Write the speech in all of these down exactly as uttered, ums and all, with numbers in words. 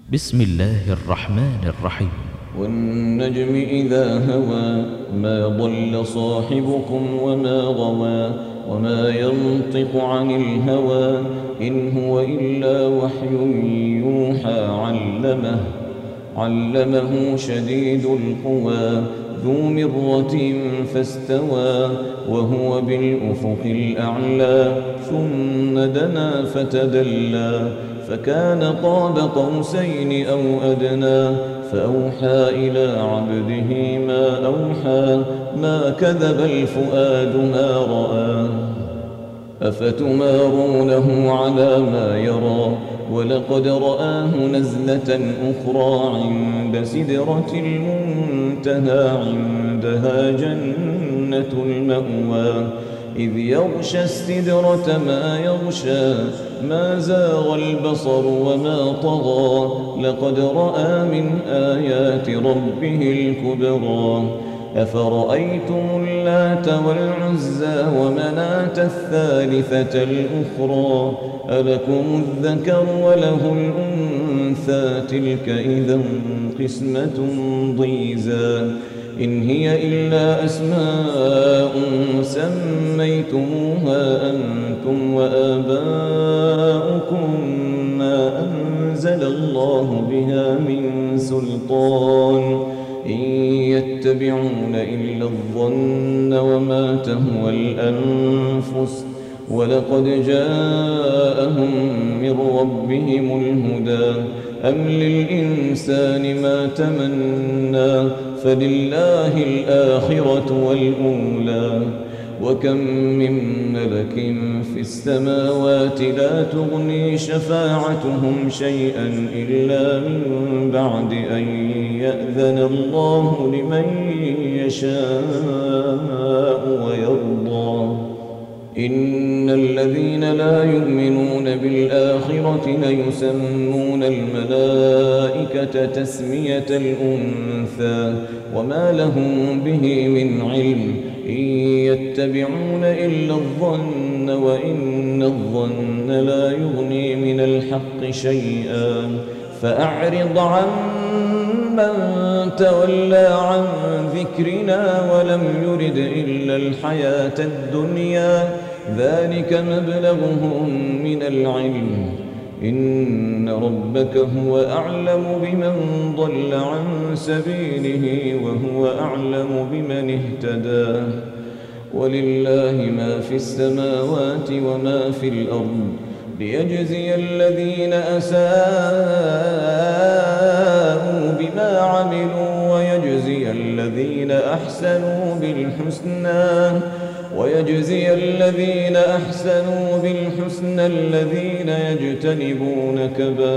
بسم الله الرحمن الرحيم. والنجم إذا هوى ما ضل صاحبكم وما غوى وما ينطق عن الهوى إن هو إلا وحي يوحى علمه علمه شديد القوى ذو مرة فاستوى وهو بالأفق الأعلى ثم دنا فتدلى فكان قاب قوسين أو أدنى فأوحى إلى عبده ما أوحى ما كذب الفؤاد ما رأى أفتمارونه على ما يرى ولقد رآه نزلة أخرى عند سدرة المنتهى عندها جنة المأوى إذ يغشى السدرة ما يغشى ما زاغ البصر وما طغى لقد رأى من آيات ربه الكبرى أفرأيتم اللات والعزى ومناة الثالثة الأخرى ألكم الذكر وله الأنثى تلك إذا قسمة ضيزى إن هي إلا أسماء سميتموها أنتم وآباؤكم ما أنزل الله بها من سلطان إن يتبعون إلا الظن وما تهوى الأنفس ولقد جاءهم من ربهم الهدى أم للإنسان ما تمنى فلله الآخرة والأولى وكم من ملك في السماوات لا تغني شفاعتهم شيئا إلا من بعد أن يأذن الله لمن يشاء ويرضى إن الذين لا يؤمنون بالآخرة ليسمون الملائكة تسمية الأنثى وما لهم به من علم إن يتبعون إلا الظن وإن الظن لا يغني من الحق شيئا فأعرض عن من تولى عن ذكرنا ولم يرد إلا الحياة الدنيا ذلك مبلغهم من العلم إن ربك هو أعلم بمن ضل عن سبيله وهو أعلم بمن اهتدى ولله ما في السماوات وما في الأرض ليجزي الذين أساءوا بما عملوا ويجزي الذين أحسنوا بالحسنى ويجزي الذين أحسنوا بالحسنى الذين يجتنبون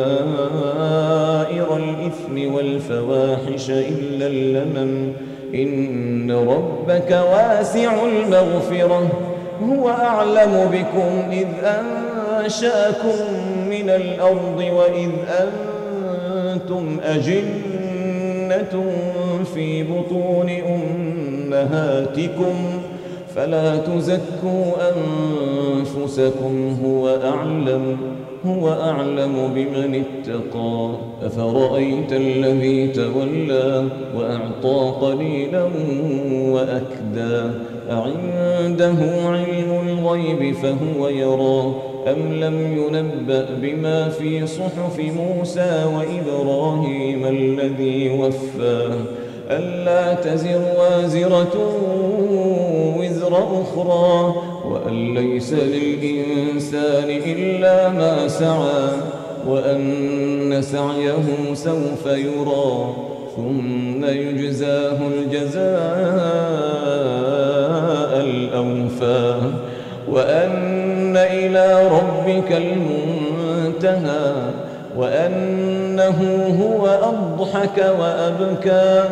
كبائر الإثم والفواحش إلا اللمم إن ربك واسع المغفرة هو أعلم بكم إذ أنشأكم من الأرض وإذ أنتم أجنة في بطون أمهاتكم فلا تزكوا أنفسكم هو أعلم هو أعلم بمن اتقى أفرأيت الذي تولى وأعطى قليلا وأكدى أعنده علم الغيب فهو يرى أم لم ينبأ بما في صحف موسى وإبراهيم الذي وفى ألا تزر وازرة وزر أخرى وأن ليس للإنسان إلا ما سعى وأن سعيه سوف يرى ثم يجزاه الجزاء الأوفى وأن إلى ربك المنتهى وأنه هو أضحك وأبكى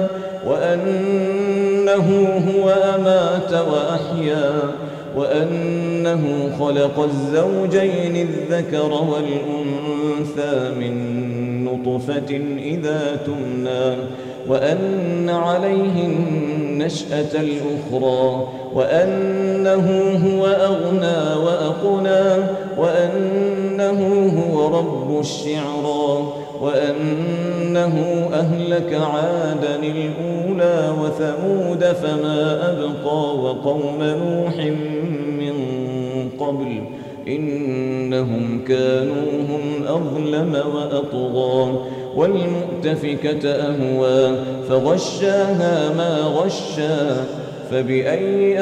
وأنه هو أمات وأحيا وأنه خلق الزوجين الذكر والأنثى من نطفة إذا تمنى وأن عليه النشأة الأخرى وأنه هو أغنى وأقنى وأنه هو رب الشعرى وأنه أهلك عادا الأولى وثمود فما أبقى وقوم نوح من قبل إنهم كانوا هم أظلم وأطغى والمؤتفكة أهوى فغشاها ما غشا فبأي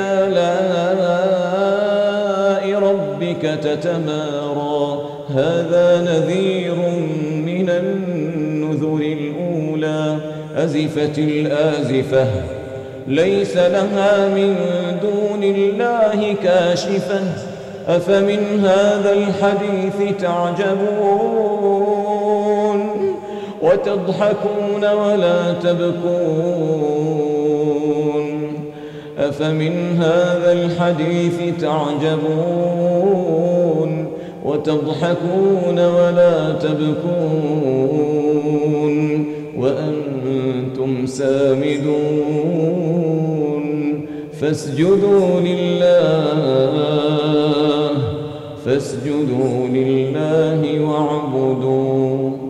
آلاء ربك تتمارى هذا نذير من النذر الأولى أزفت الآزفة ليس لها من دون الله كاشفة أفمن هذا الحديث تعجبون وتضحكون ولا تبكون أفمن هذا الحديث تعجبون وتضحكون ولا تبكون وأنتم سامدون فاسجدوا لله فاسجدوا لله واعبدوا